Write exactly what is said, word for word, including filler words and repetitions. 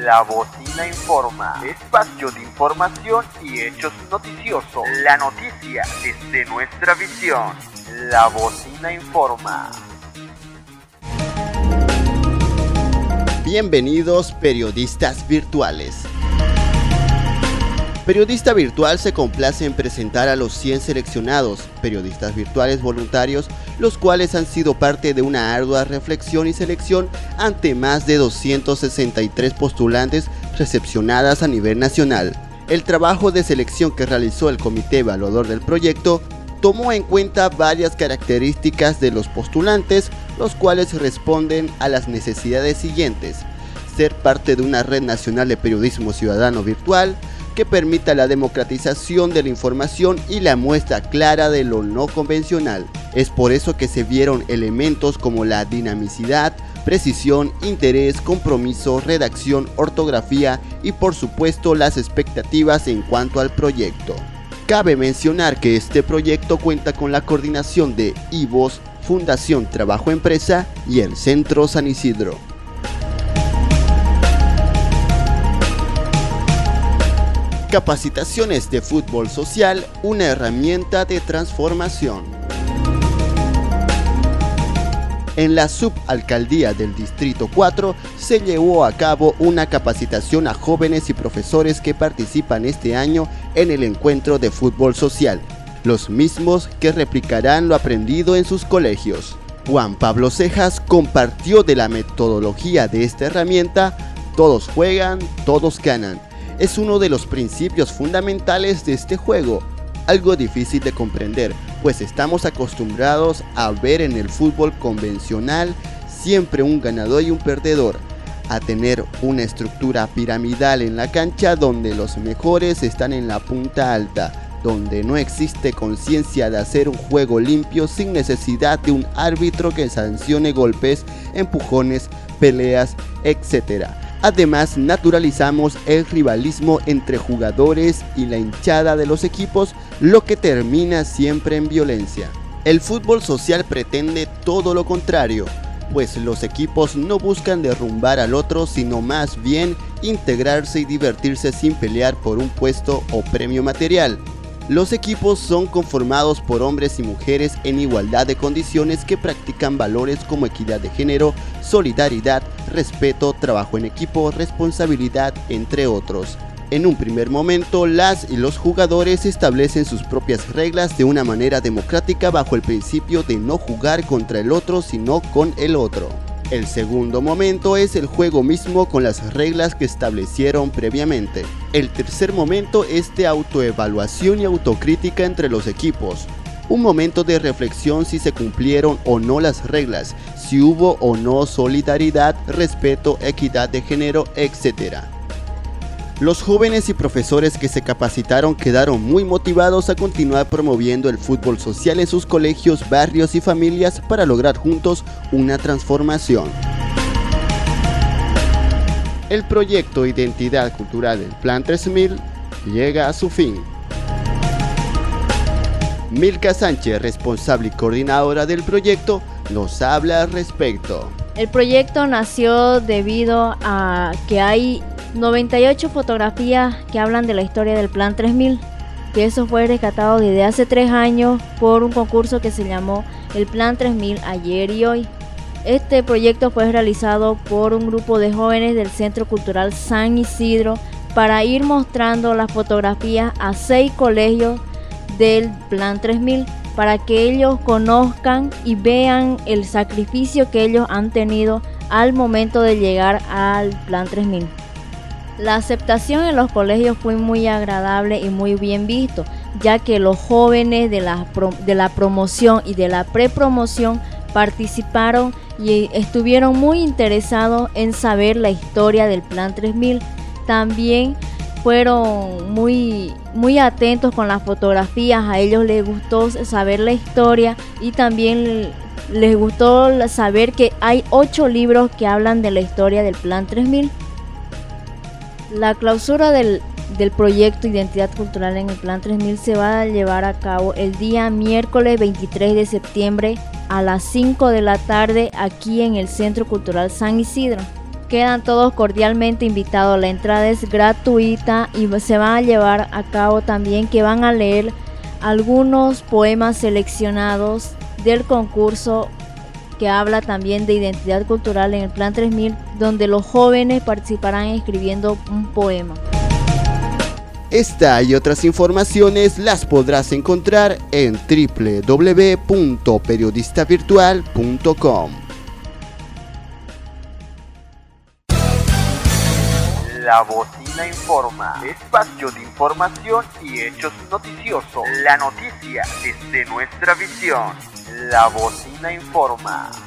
La Bocina Informa, espacio de información y hechos noticiosos. La noticia desde nuestra visión. La Bocina Informa. Bienvenidos periodistas virtuales. Periodista Virtual se complace en presentar a los cien seleccionados, periodistas virtuales voluntarios, los cuales han sido parte de una ardua reflexión y selección ante más de doscientos sesenta y tres postulantes recepcionadas a nivel nacional. El trabajo de selección que realizó el comité evaluador del proyecto tomó en cuenta varias características de los postulantes, los cuales responden a las necesidades siguientes: ser parte de una red nacional de periodismo ciudadano virtual, que permita la democratización de la información y la muestra clara de lo no convencional. Es por eso que se vieron elementos como la dinamicidad, precisión, interés, compromiso, redacción, ortografía y por supuesto las expectativas en cuanto al proyecto. Cabe mencionar que este proyecto cuenta con la coordinación de I V O S, Fundación Trabajo Empresa y el Centro San Isidro. Capacitaciones de fútbol social, una herramienta de transformación. En la subalcaldía del Distrito cuatro se llevó a cabo una capacitación a jóvenes y profesores que participan este año en el encuentro de fútbol social, los mismos que replicarán lo aprendido en sus colegios. Juan Pablo Cejas compartió de la metodología de esta herramienta: todos juegan, todos ganan. Es uno de los principios fundamentales de este juego, algo difícil de comprender, pues estamos acostumbrados a ver en el fútbol convencional siempre un ganador y un perdedor, a tener una estructura piramidal en la cancha donde los mejores están en la punta alta, donde no existe conciencia de hacer un juego limpio sin necesidad de un árbitro que sancione golpes, empujones, peleas, etcétera. Además, naturalizamos el rivalismo entre jugadores y la hinchada de los equipos, lo que termina siempre en violencia. El fútbol social pretende todo lo contrario, pues los equipos no buscan derrumbar al otro, sino más bien integrarse y divertirse sin pelear por un puesto o premio material. Los equipos son conformados por hombres y mujeres en igualdad de condiciones que practican valores como equidad de género, solidaridad, respeto, trabajo en equipo, responsabilidad, entre otros. En un primer momento, las y los jugadores establecen sus propias reglas de una manera democrática bajo el principio de no jugar contra el otro, sino con el otro. El segundo momento es el juego mismo con las reglas que establecieron previamente. El tercer momento es de autoevaluación y autocrítica entre los equipos. Un momento de reflexión si se cumplieron o no las reglas, si hubo o no solidaridad, respeto, equidad de género, etcétera. Los jóvenes y profesores que se capacitaron quedaron muy motivados a continuar promoviendo el fútbol social en sus colegios, barrios y familias para lograr juntos una transformación. El proyecto Identidad Cultural del Plan tres mil llega a su fin. Milka Sánchez, responsable y coordinadora del proyecto, nos habla al respecto. El proyecto nació debido a que hay noventa y ocho fotografías que hablan de la historia del Plan tres mil, que eso fue rescatado desde hace tres años por un concurso que se llamó el Plan tres mil Ayer y Hoy. Este proyecto fue realizado por un grupo de jóvenes del Centro Cultural San Isidro para ir mostrando las fotografías a seis colegios del Plan tres mil para que ellos conozcan y vean el sacrificio que ellos han tenido al momento de llegar al Plan tres mil. La aceptación en los colegios fue muy agradable y muy bien visto, ya que los jóvenes de la, pro, de la promoción y de la prepromoción participaron y estuvieron muy interesados en saber la historia del Plan tres mil. También fueron muy, muy atentos con las fotografías, a ellos les gustó saber la historia y también les gustó saber que hay ocho libros que hablan de la historia del Plan tres mil. La clausura del, del proyecto Identidad Cultural en el Plan tres mil se va a llevar a cabo el día miércoles veintitrés de septiembre a las cinco de la tarde aquí en el Centro Cultural San Isidro. Quedan todos cordialmente invitados, la entrada es gratuita y se van a llevar a cabo también que van a leer algunos poemas seleccionados del concurso que habla también de identidad cultural en el Plan tres mil, donde los jóvenes participarán escribiendo un poema. Esta y otras informaciones las podrás encontrar en doble u doble u doble u punto periodista virtual punto com. La Bocina Informa, espacio de información y hechos noticiosos. La noticia desde nuestra visión. La Bocina Informa.